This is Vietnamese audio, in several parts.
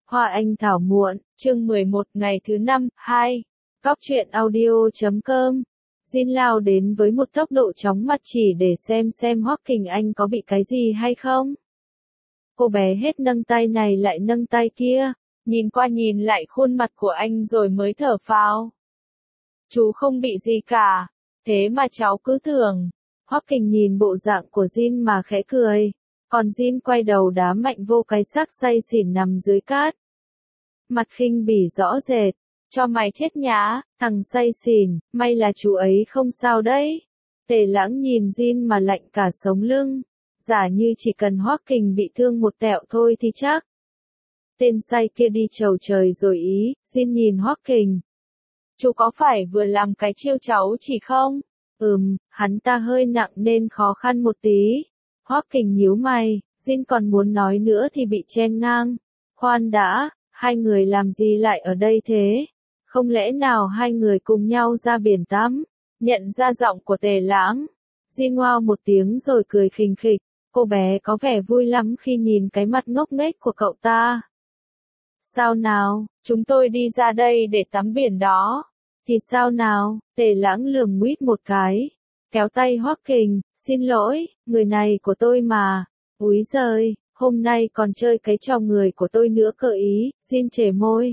Hoa Anh Thảo Muộn, chương 11 ngày thứ 5, 2. Cóc truyện audio.com. Jin lao đến với một tốc độ chóng mặt chỉ để xem Hoắc Kình Anh có bị cái gì hay không. Cô bé hết nâng tay này lại nâng tay kia, nhìn qua nhìn lại khuôn mặt của anh rồi mới thở phào. Chú không bị gì cả, thế mà cháu cứ tưởng. Hoắc Kình nhìn bộ dạng của Jin mà khẽ cười, còn Jin quay đầu đá mạnh vô cái xác say xỉn nằm dưới cát. Mặt khinh bỉ rõ rệt, cho mày chết nhá, thằng say xỉn, may là chú ấy không sao đấy. Tề Lãng nhìn Jin mà lạnh cả sống lưng, giả như chỉ cần Hoắc Kình bị thương một tẹo thôi thì chắc. Tên say kia đi chầu trời rồi ý, Jin nhìn Hoắc Kình. Chú có phải vừa làm cái chiêu cháu chỉ không? Hắn ta hơi nặng nên khó khăn một tí. Hoắc Kình nhíu mày, Jin còn muốn nói nữa thì bị chen ngang. Khoan đã, hai người làm gì lại ở đây thế? Không lẽ nào hai người cùng nhau ra biển tắm? Nhận ra giọng của Tề Lãng, Jin ngoao một tiếng rồi cười khình khịch. Cô bé có vẻ vui lắm khi nhìn cái mặt ngốc nghếch của cậu ta. Sao nào, chúng tôi đi ra đây để tắm biển đó. Thì sao nào? Tề Lãng lườm nguýt một cái, kéo tay Hoắc Kình, xin lỗi, người này của tôi mà. Úi giời, hôm nay còn chơi cái trò người của tôi nữa cơ ý, Jin chề môi.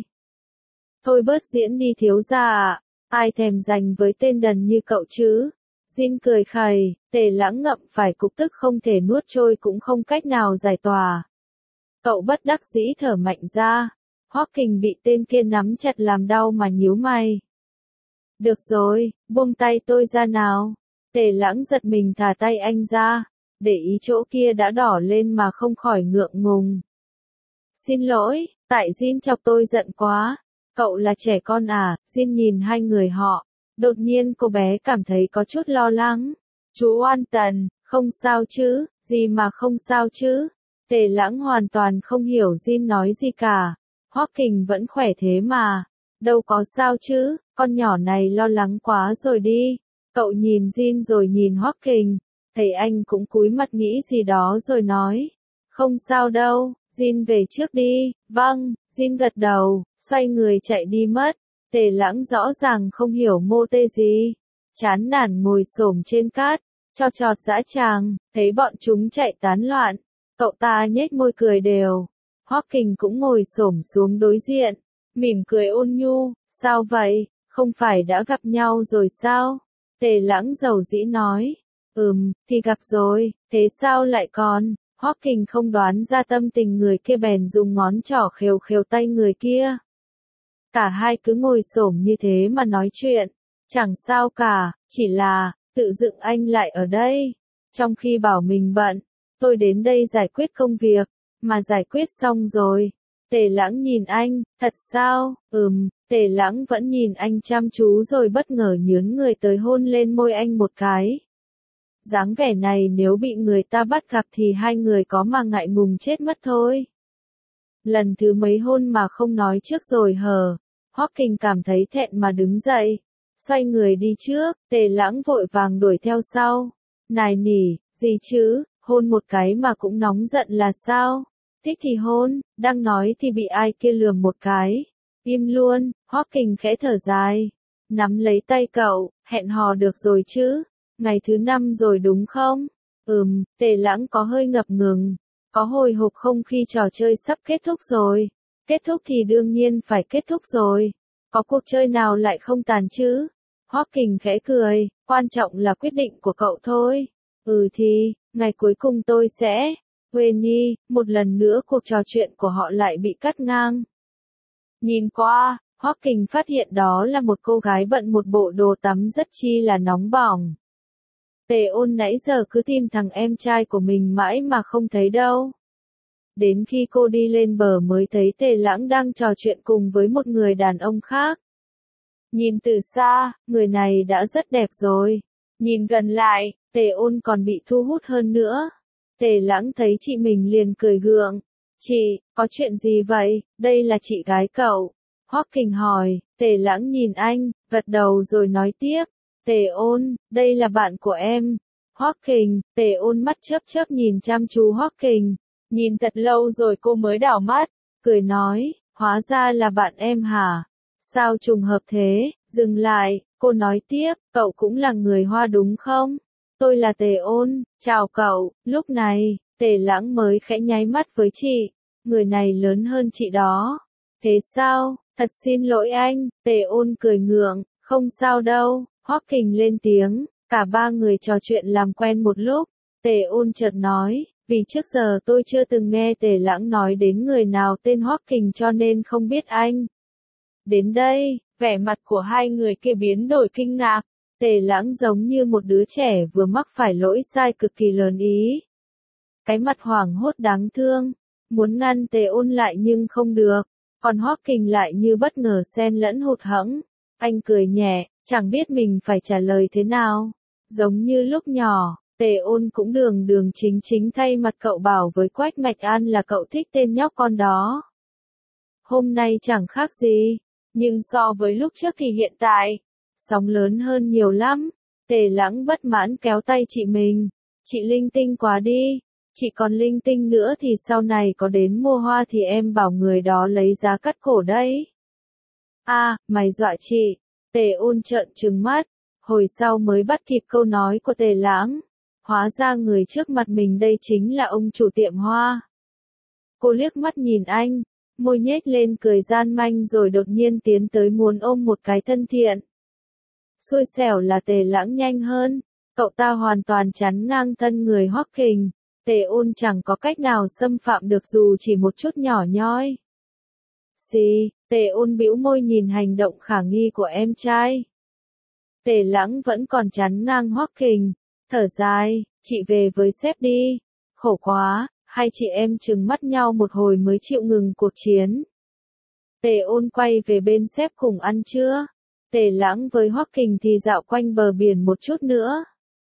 Thôi bớt diễn đi thiếu gia ạ, ai thèm dành với tên đần như cậu chứ. Jin cười khẩy, Tề Lãng ngậm phải cục tức không thể nuốt trôi cũng không cách nào giải tỏa. Cậu bất đắc dĩ thở mạnh ra, Hoắc Kình bị tên kia nắm chặt làm đau mà nhíu mày. Được rồi, buông tay tôi ra nào. Tề Lãng giật mình thả tay anh ra, để ý chỗ kia đã đỏ lên mà không khỏi ngượng ngùng. Xin lỗi, tại Jin chọc tôi giận quá. Cậu là trẻ con à? Jin nhìn hai người họ, đột nhiên cô bé cảm thấy có chút lo lắng. Chú Oan Tần, không sao chứ? Gì mà không sao chứ? Tề Lãng hoàn toàn không hiểu Jin nói gì cả. Hoắc Kình vẫn khỏe thế mà. Đâu có sao chứ, con nhỏ này lo lắng quá rồi đi. Cậu nhìn Jin rồi nhìn Hoắc Kình, thấy anh cũng cúi mặt nghĩ gì đó rồi nói. Không sao đâu, Jin về trước đi. Vâng, Jin gật đầu, xoay người chạy đi mất. Tề Lãng rõ ràng không hiểu mô tê gì. Chán nản ngồi xổm trên cát, cho chọt dã tràng, thấy bọn chúng chạy tán loạn. Cậu ta nhếch môi cười đều. Hoắc Kình cũng ngồi xổm xuống đối diện, mỉm cười ôn nhu, sao vậy, không phải đã gặp nhau rồi sao? Tề Lãng dầu dĩ nói, thì gặp rồi, thế sao lại còn? Hoắc Kình không đoán ra tâm tình người kia bèn dùng ngón trỏ khều khều tay người kia. Cả hai cứ ngồi xổm như thế mà nói chuyện, chẳng sao cả, chỉ là, tự dựng anh lại ở đây, trong khi bảo mình bận, tôi đến đây giải quyết công việc, mà giải quyết xong rồi. Tề Lãng nhìn anh, thật sao? Tề Lãng vẫn nhìn anh chăm chú rồi bất ngờ nhướng người tới hôn lên môi anh một cái. Dáng vẻ này nếu bị người ta bắt gặp thì hai người có mà ngại ngùng chết mất thôi. Lần thứ mấy hôn mà không nói trước rồi hờ. Hoắc Kình cảm thấy thẹn mà đứng dậy, xoay người đi trước, Tề Lãng vội vàng đuổi theo sau. Nài nỉ, gì chứ, hôn một cái mà cũng nóng giận là sao? Thích thì hôn, đang nói thì bị ai kia lườm một cái. Im luôn, Hoắc Kình khẽ thở dài, nắm lấy tay cậu, hẹn hò được rồi chứ? Ngày thứ 5 rồi đúng không? Tề Lãng có hơi ngập ngừng, có hồi hộp không khi trò chơi sắp kết thúc rồi. Kết thúc thì đương nhiên phải kết thúc rồi. Có cuộc chơi nào lại không tàn chứ? Hoắc Kình khẽ cười, quan trọng là quyết định của cậu thôi. Thì, ngày cuối cùng tôi sẽ... Quên đi, một lần nữa cuộc trò chuyện của họ lại bị cắt ngang. Nhìn qua, Hoắc Kình phát hiện đó là một cô gái bận một bộ đồ tắm rất chi là nóng bỏng. Tề Ôn nãy giờ cứ tìm thằng em trai của mình mãi mà không thấy đâu. Đến khi cô đi lên bờ mới thấy Tề Lãng đang trò chuyện cùng với một người đàn ông khác. Nhìn từ xa, người này đã rất đẹp rồi. Nhìn gần lại, Tề Ôn còn bị thu hút hơn nữa. Tề Lãng thấy chị mình liền cười gượng. Chị, có chuyện gì vậy? Đây là chị gái cậu. Hoắc Kình hỏi. Tề Lãng nhìn anh, gật đầu rồi nói tiếp. Tề Ôn, đây là bạn của em. Hoắc Kình, Tề Ôn mắt chớp chớp nhìn chăm chú Hoắc Kình. Nhìn thật lâu rồi cô mới đảo mắt, cười nói, Hóa ra là bạn em hả? Sao trùng hợp thế? Dừng lại, cô nói tiếp, cậu cũng là người Hoa đúng không? Tôi là Tề Ôn, chào cậu. Lúc này, Tề Lãng mới khẽ nháy mắt với chị. Người này lớn hơn chị đó. Thế sao? Thật xin lỗi anh. Tề Ôn cười ngượng, không sao đâu. Hoắc Kình lên tiếng, cả ba người trò chuyện làm quen một lúc. Tề Ôn chợt nói, vì trước giờ tôi chưa từng nghe Tề Lãng nói đến người nào tên Hoắc Kình cho nên không biết anh. Đến đây, vẻ mặt của hai người kia biến đổi kinh ngạc. Tề Lãng giống như một đứa trẻ vừa mắc phải lỗi sai cực kỳ lớn ý. Cái mặt hoảng hốt đáng thương, muốn ngăn Tề Ôn lại nhưng không được, còn Hoắc Kình lại như bất ngờ xen lẫn hụt hẫng. Anh cười nhẹ, chẳng biết mình phải trả lời thế nào. Giống như lúc nhỏ, Tề Ôn cũng đường đường chính chính thay mặt cậu bảo với Quách Mạch An là cậu thích tên nhóc con đó. Hôm nay chẳng khác gì, nhưng so với lúc trước thì hiện tại, sóng lớn hơn nhiều lắm. Tề Lãng bất mãn kéo tay chị mình. Chị linh tinh quá đi. Chị còn linh tinh nữa thì sau này có đến mua hoa thì em bảo người đó lấy giá cắt cổ đấy. À, mày dọa chị. Tề Ôn trợn trừng mắt. Hồi sau mới bắt kịp câu nói của Tề Lãng. Hóa ra người trước mặt mình đây chính là ông chủ tiệm hoa. Cô liếc mắt nhìn anh, môi nhếch lên cười gian manh rồi đột nhiên tiến tới muốn ôm một cái thân thiện. Xui xẻo là Tề Lãng nhanh hơn, cậu ta hoàn toàn chắn ngang thân người Hoắc Kình. Tề Ôn chẳng có cách nào xâm phạm được dù chỉ một chút nhỏ nhoi. Xì, Tề Ôn bĩu môi nhìn hành động khả nghi của em trai. Tề Lãng vẫn còn chắn ngang Hoắc Kình, thở dài, chị về với sếp đi. Khổ quá, hai chị em trừng mắt nhau một hồi mới chịu ngừng cuộc chiến. Tề Ôn quay về bên sếp cùng ăn trưa. Tề Lãng với Hoắc Kình thì dạo quanh bờ biển một chút nữa.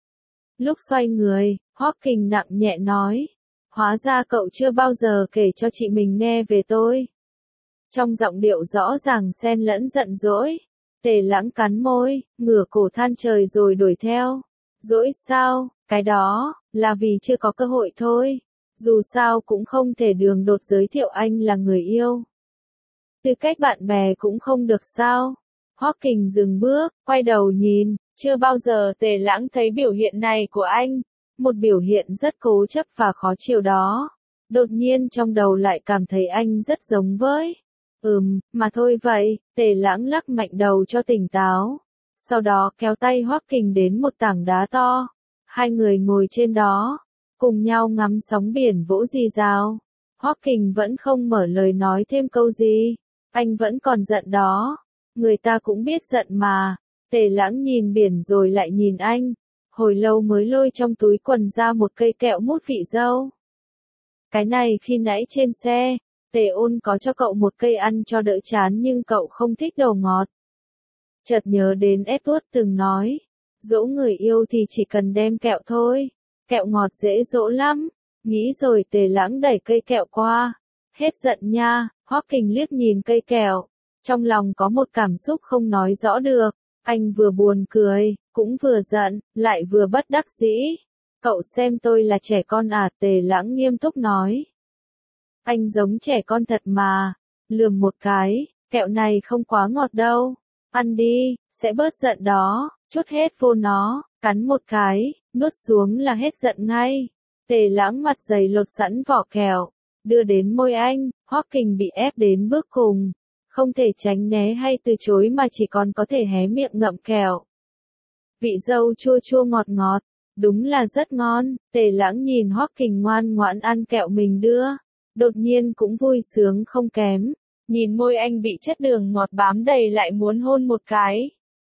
Lúc xoay người, Hoắc Kình nặng nhẹ nói, hóa ra cậu chưa bao giờ kể cho chị mình nghe về tôi. Trong giọng điệu rõ ràng xen lẫn giận dỗi. Tề Lãng cắn môi, ngửa cổ than trời rồi đuổi theo. Dỗi sao, cái đó, là vì chưa có cơ hội thôi. Dù sao cũng không thể đường đột giới thiệu anh là người yêu. Tư cách bạn bè cũng không được sao. Hoắc Kình dừng bước, quay đầu nhìn, chưa bao giờ Tề Lãng thấy biểu hiện này của anh. Một biểu hiện rất cố chấp và khó chịu đó. Đột nhiên trong đầu lại cảm thấy anh rất giống với. Mà thôi vậy, Tề Lãng lắc mạnh đầu cho tỉnh táo. Sau đó kéo tay Hoắc Kình đến một tảng đá to. Hai người ngồi trên đó, cùng nhau ngắm sóng biển vỗ rì rào. Hoắc Kình vẫn không mở lời nói thêm câu gì. Anh vẫn còn giận đó. Người ta cũng biết giận mà. Tề Lãng nhìn biển rồi lại nhìn anh. Hồi lâu mới lôi trong túi quần ra một cây kẹo mút vị dâu. Cái này khi nãy trên xe, Tề Ôn có cho cậu một cây ăn cho đỡ chán nhưng cậu không thích đồ ngọt. Chợt nhớ đến Edward từng nói, dỗ người yêu thì chỉ cần đem kẹo thôi, kẹo ngọt dễ dỗ lắm. Nghĩ rồi Tề Lãng đẩy cây kẹo qua. Hết giận nha. Hoắc Kình liếc nhìn cây kẹo, trong lòng có một cảm xúc không nói rõ được. Anh vừa buồn cười, cũng vừa giận, lại vừa bất đắc dĩ. Cậu xem tôi là trẻ con à? Tề Lãng nghiêm túc nói. Anh giống trẻ con thật mà. Lườm một cái, kẹo này không quá ngọt đâu. Ăn đi, sẽ bớt giận đó. Chút hết vô nó, cắn một cái, nuốt xuống là hết giận ngay. Tề Lãng mặt dày lột sẵn vỏ kẹo, đưa đến môi anh. Hoắc Kình bị ép đến bước cùng, không thể tránh né hay từ chối mà chỉ còn có thể hé miệng ngậm kẹo. Vị dâu chua chua ngọt ngọt, đúng là rất ngon. Tề Lãng nhìn Hoắc Kình ngoan ngoãn ăn kẹo mình đưa, đột nhiên cũng vui sướng không kém. Nhìn môi anh bị chất đường ngọt bám đầy lại muốn hôn một cái.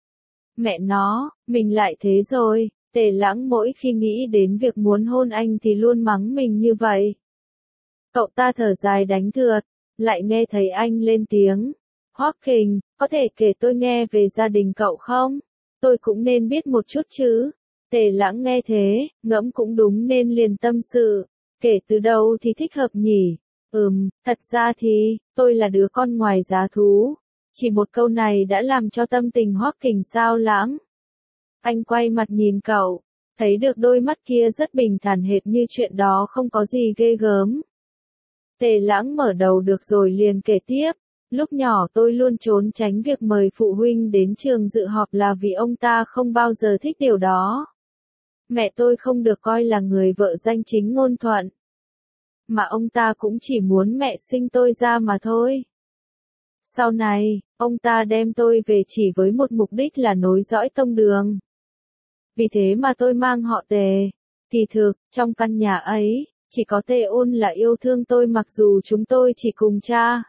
Mẹ nó, mình lại thế rồi. Tề Lãng mỗi khi nghĩ đến việc muốn hôn anh thì luôn mắng mình như vậy. Cậu ta thở dài đánh thượt, lại nghe thấy anh lên tiếng. Hoắc Kình, có thể kể tôi nghe về gia đình cậu không? Tôi cũng nên biết một chút chứ. Tề Lãng nghe thế, ngẫm cũng đúng nên liền tâm sự. Kể từ đâu thì thích hợp nhỉ? Thật ra thì, tôi là đứa con ngoài giá thú. Chỉ một câu này đã làm cho tâm tình Hoắc Kình xao lãng. Anh quay mặt nhìn cậu, thấy được đôi mắt kia rất bình thản hệt như chuyện đó không có gì ghê gớm. Tề Lãng mở đầu được rồi liền kể tiếp. Lúc nhỏ tôi luôn trốn tránh việc mời phụ huynh đến trường dự họp là vì ông ta không bao giờ thích điều đó. Mẹ tôi không được coi là người vợ danh chính ngôn thuận. Mà ông ta cũng chỉ muốn mẹ sinh tôi ra mà thôi. Sau này, ông ta đem tôi về chỉ với một mục đích là nối dõi tông đường. Vì thế mà tôi mang họ Tề. Kỳ thực, trong căn nhà ấy, chỉ có Tề Ôn là yêu thương tôi mặc dù chúng tôi chỉ cùng cha.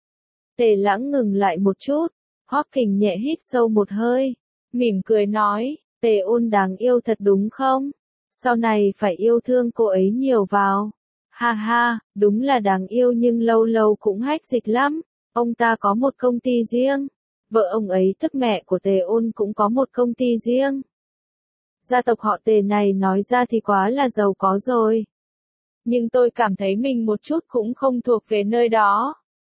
Tề Lãng ngừng lại một chút, Hoắc Kình nhẹ hít sâu một hơi, mỉm cười nói, Tề Ôn đáng yêu thật đúng không? Sau này phải yêu thương cô ấy nhiều vào. Ha ha, đúng là đáng yêu nhưng lâu lâu cũng hách dịch lắm. Ông ta có một công ty riêng. Vợ ông ấy tức mẹ của Tề Ôn cũng có một công ty riêng. Gia tộc họ Tề này nói ra thì quá là giàu có rồi. Nhưng tôi cảm thấy mình một chút cũng không thuộc về nơi đó.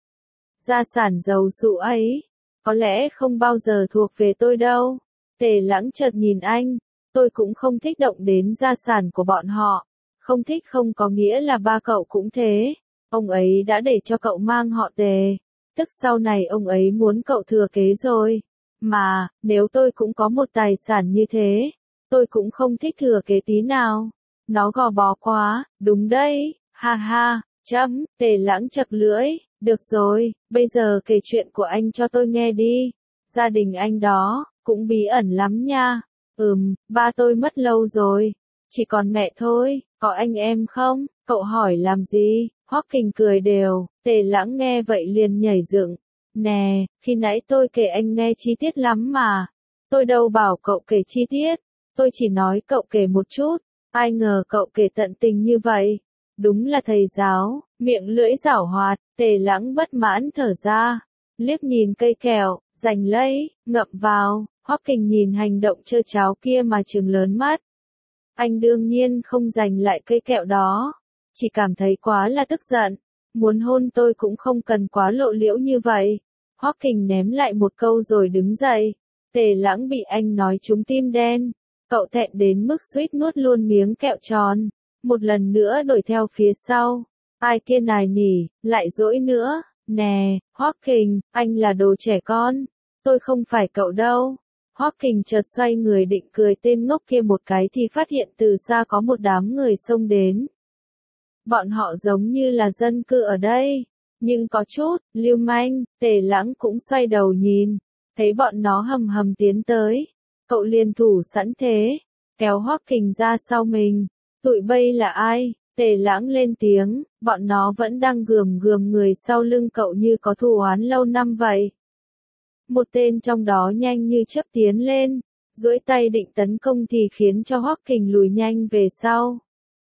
Gia sản giàu sụ ấy, có lẽ không bao giờ thuộc về tôi đâu. Tề Lãng chợt nhìn anh, tôi cũng không thích động đến gia sản của bọn họ. Không thích không có nghĩa là ba cậu cũng thế. Ông ấy đã để cho cậu mang họ Tề. Tức sau này ông ấy muốn cậu thừa kế rồi. Mà, nếu tôi cũng có một tài sản như thế, tôi cũng không thích thừa kế tí nào. Nó gò bó quá, đúng đấy, ha ha, Tề Lãng chật lưỡi, được rồi, bây giờ kể chuyện của anh cho tôi nghe đi. Gia đình anh đó, cũng bí ẩn lắm nha. Ba tôi mất lâu rồi, chỉ còn mẹ thôi, có anh em không? Cậu hỏi làm gì? Hoắc Kình cười đều, Tề Lãng nghe vậy liền nhảy dựng. Nè, khi nãy tôi kể anh nghe chi tiết lắm mà. Tôi đâu bảo cậu kể chi tiết, tôi chỉ nói cậu kể một chút. Ai ngờ cậu kể tận tình như vậy. Đúng là thầy giáo, miệng lưỡi giảo hoạt. Tề Lãng bất mãn thở ra, liếc nhìn cây kẹo, giành lấy, ngậm vào. Hoắc Kình nhìn hành động trơ tráo kia mà trừng lớn mắt. Anh đương nhiên không giành lại cây kẹo đó, chỉ cảm thấy quá là tức giận. Muốn hôn tôi cũng không cần quá lộ liễu như vậy. Hoắc Kình ném lại một câu rồi đứng dậy. Tề Lãng bị anh nói trúng tim đen. Cậu thẹn đến mức suýt nuốt luôn miếng kẹo tròn. Một lần nữa đuổi theo phía sau. Ai kia nài nỉ, lại dỗi nữa. Nè, Hoắc Kình, anh là đồ trẻ con. Tôi không phải cậu đâu. Hoắc Kình chợt xoay người định cười tên ngốc kia một cái thì phát hiện từ xa có một đám người xông đến. Bọn họ giống như là dân cư ở đây, nhưng có chút lưu manh. Tề Lãng cũng xoay đầu nhìn, thấy bọn nó hầm hầm tiến tới. Cậu liền thủ sẵn thế, kéo Hoắc Kình ra sau mình. Tụi bây là ai? Tề Lãng lên tiếng, bọn nó vẫn đang gườm gườm người sau lưng cậu như có thù oán lâu năm vậy. Một tên trong đó nhanh như chớp tiến lên, duỗi tay định tấn công thì khiến cho Hoắc Kình lùi nhanh về sau.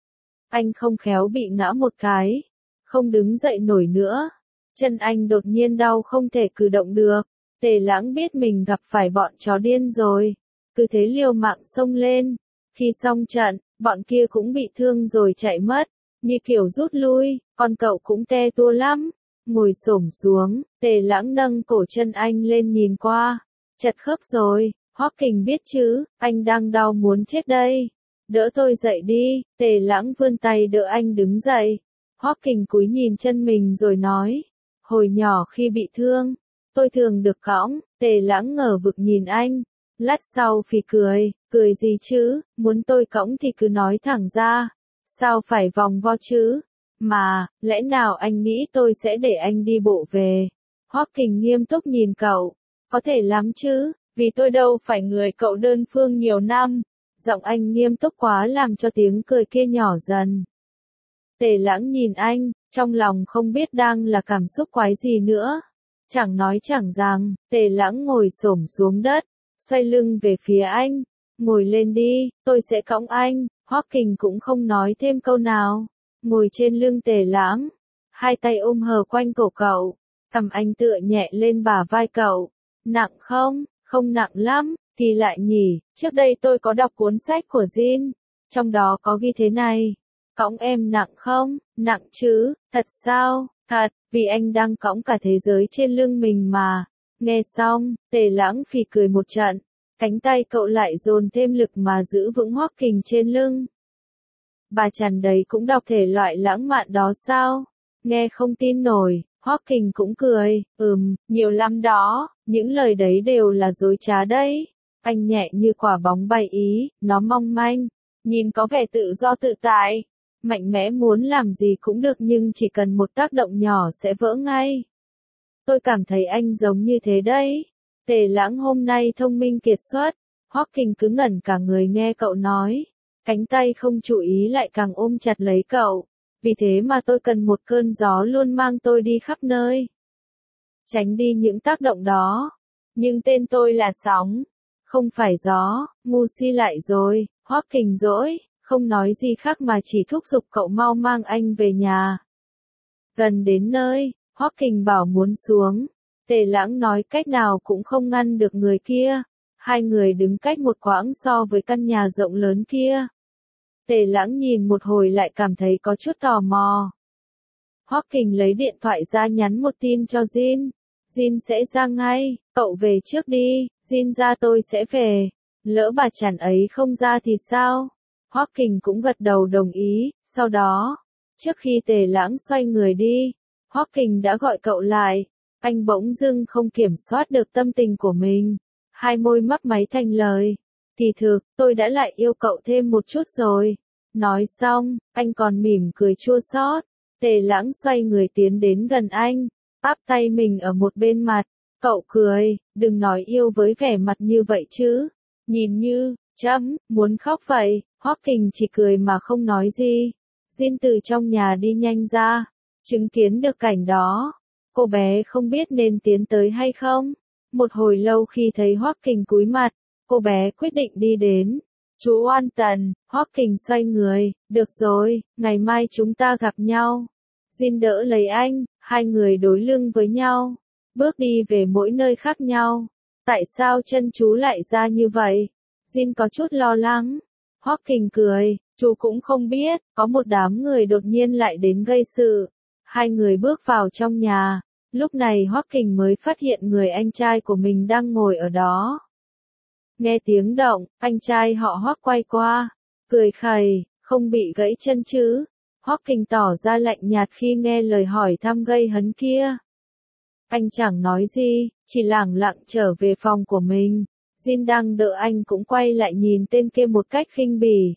Anh không khéo bị ngã một cái, không đứng dậy nổi nữa. Chân anh đột nhiên đau không thể cử động được. Tề Lãng biết mình gặp phải bọn chó điên rồi, cứ thế liều mạng xông lên. Khi xong trận, bọn kia cũng bị thương rồi chạy mất, như kiểu rút lui, còn cậu cũng te tua lắm. Ngồi xổm xuống, Tề Lãng nâng cổ chân anh lên nhìn qua. Chật khớp rồi, Hoắc Kình biết chứ, anh đang đau muốn chết đây. Đỡ tôi dậy đi. Tề Lãng vươn tay đỡ anh đứng dậy. Hoắc Kình cúi nhìn chân mình rồi nói. Hồi nhỏ khi bị thương, tôi thường được cõng. Tề Lãng ngờ vực nhìn anh. Lát sau phì cười, cười gì chứ, muốn tôi cõng thì cứ nói thẳng ra. Sao phải vòng vo chứ? Mà, lẽ nào anh nghĩ tôi sẽ để anh đi bộ về? Hoắc Kình nghiêm túc nhìn cậu. Có thể lắm chứ, vì tôi đâu phải người cậu đơn phương nhiều năm. Giọng anh nghiêm túc quá làm cho tiếng cười kia nhỏ dần. Tề Lãng nhìn anh, trong lòng không biết đang là cảm xúc quái gì nữa. Chẳng nói chẳng rằng, Tề Lãng ngồi xổm xuống đất, xoay lưng về phía anh. Ngồi lên đi, tôi sẽ cõng anh. Hoắc Kình cũng không nói thêm câu nào. Ngồi trên lưng Tề Lãng, hai tay ôm hờ quanh cổ cậu, cầm anh tựa nhẹ lên bả vai cậu. Nặng không? Không nặng lắm, kỳ lại nhỉ, trước đây tôi có đọc cuốn sách của Jin, trong đó có ghi thế này. Cõng em nặng không? Nặng chứ, thật sao? Thật, vì anh đang cõng cả thế giới trên lưng mình mà. Nghe xong, Tề Lãng phì cười một trận, cánh tay cậu lại dồn thêm lực mà giữ vững Hoắc Kình trên lưng. Bà Trần đấy cũng đọc thể loại lãng mạn đó sao? Nghe không tin nổi, Hoắc Kình cũng cười, nhiều lắm đó, những lời đấy đều là dối trá đấy. Anh nhẹ như quả bóng bay ý, nó mong manh, nhìn có vẻ tự do tự tại, mạnh mẽ muốn làm gì cũng được nhưng chỉ cần một tác động nhỏ sẽ vỡ ngay. Tôi cảm thấy anh giống như thế đấy. Tề Lãng hôm nay thông minh kiệt xuất, Hoắc Kình cứ ngẩn cả người nghe cậu nói, cánh tay không chú ý lại càng ôm chặt lấy cậu. Vì thế mà tôi cần một cơn gió luôn mang tôi đi khắp nơi. Tránh đi những tác động đó. Nhưng tên tôi là sóng, không phải gió. Ngu si lại rồi, Hoắc Kình dỗi, không nói gì khác mà chỉ thúc giục cậu mau mang anh về nhà. Gần đến nơi, Hoắc Kình bảo muốn xuống. Tề Lãng nói cách nào cũng không ngăn được người kia. Hai người đứng cách một quãng so với căn nhà rộng lớn kia. Tề Lãng nhìn một hồi lại cảm thấy có chút tò mò. Hoắc Kình lấy điện thoại ra nhắn một tin cho Jin. Jin sẽ ra ngay, cậu về trước đi, Jin ra tôi sẽ về. Lỡ bà chằn ấy không ra thì sao? Hoắc Kình cũng gật đầu đồng ý, sau đó, trước khi Tề Lãng xoay người đi, Hoắc Kình đã gọi cậu lại. Anh bỗng dưng không kiểm soát được tâm tình của mình. Hai môi mấp máy thành lời. Kỳ thực, tôi đã lại yêu cậu thêm một chút rồi. Nói xong, anh còn mỉm cười chua xót. Tề Lãng xoay người tiến đến gần anh, áp tay mình ở một bên mặt. Cậu cười, đừng nói yêu với vẻ mặt như vậy chứ. Nhìn như, muốn khóc vậy. Hoắc Kình chỉ cười mà không nói gì. Jin từ trong nhà đi nhanh ra, chứng kiến được cảnh đó. Cô bé không biết nên tiến tới hay không. Một hồi lâu khi thấy Hoắc Kình cúi mặt, cô bé quyết định đi đến. Chú Oan Tần, Hoắc Kình xoay người, được rồi, ngày mai chúng ta gặp nhau. Jin đỡ lấy anh, hai người đối lưng với nhau, bước đi về mỗi nơi khác nhau. Tại sao chân chú lại ra như vậy? Jin có chút lo lắng. Hoắc Kình cười, chú cũng không biết, có một đám người đột nhiên lại đến gây sự. Hai người bước vào trong nhà, lúc này Hoắc Kình mới phát hiện người anh trai của mình đang ngồi ở đó. Nghe tiếng động, anh trai họ Hoắc quay qua, cười khẩy, không bị gãy chân chứ? Hoắc Kình tỏ ra lạnh nhạt khi nghe lời hỏi thăm gây hấn kia. Anh chẳng nói gì, chỉ lẳng lặng trở về phòng của mình. Jin đang đợi anh cũng quay lại nhìn tên kia một cách khinh bỉ.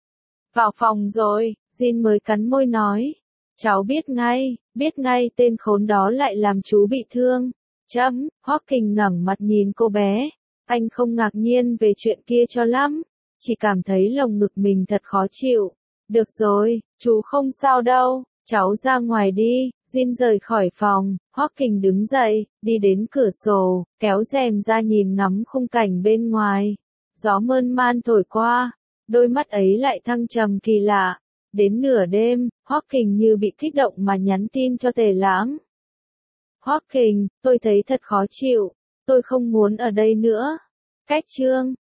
Vào phòng rồi, Jin mới cắn môi nói. Cháu biết ngay tên khốn đó lại làm chú bị thương. Hoắc Kình ngẩng mặt nhìn cô bé. Anh không ngạc nhiên về chuyện kia cho lắm, chỉ cảm thấy lồng ngực mình thật khó chịu. Được rồi, chú không sao đâu, cháu ra ngoài đi. Jin rời khỏi phòng, Hoắc Kình đứng dậy, đi đến cửa sổ, kéo rèm ra nhìn ngắm khung cảnh bên ngoài. Gió mơn man thổi qua, đôi mắt ấy lại thăng trầm kỳ lạ. Đến nửa đêm, Hoắc Kình như bị kích động mà nhắn tin cho Tề Lãng. Hoắc Kình, tôi thấy thật khó chịu, tôi không muốn ở đây nữa. Cách chương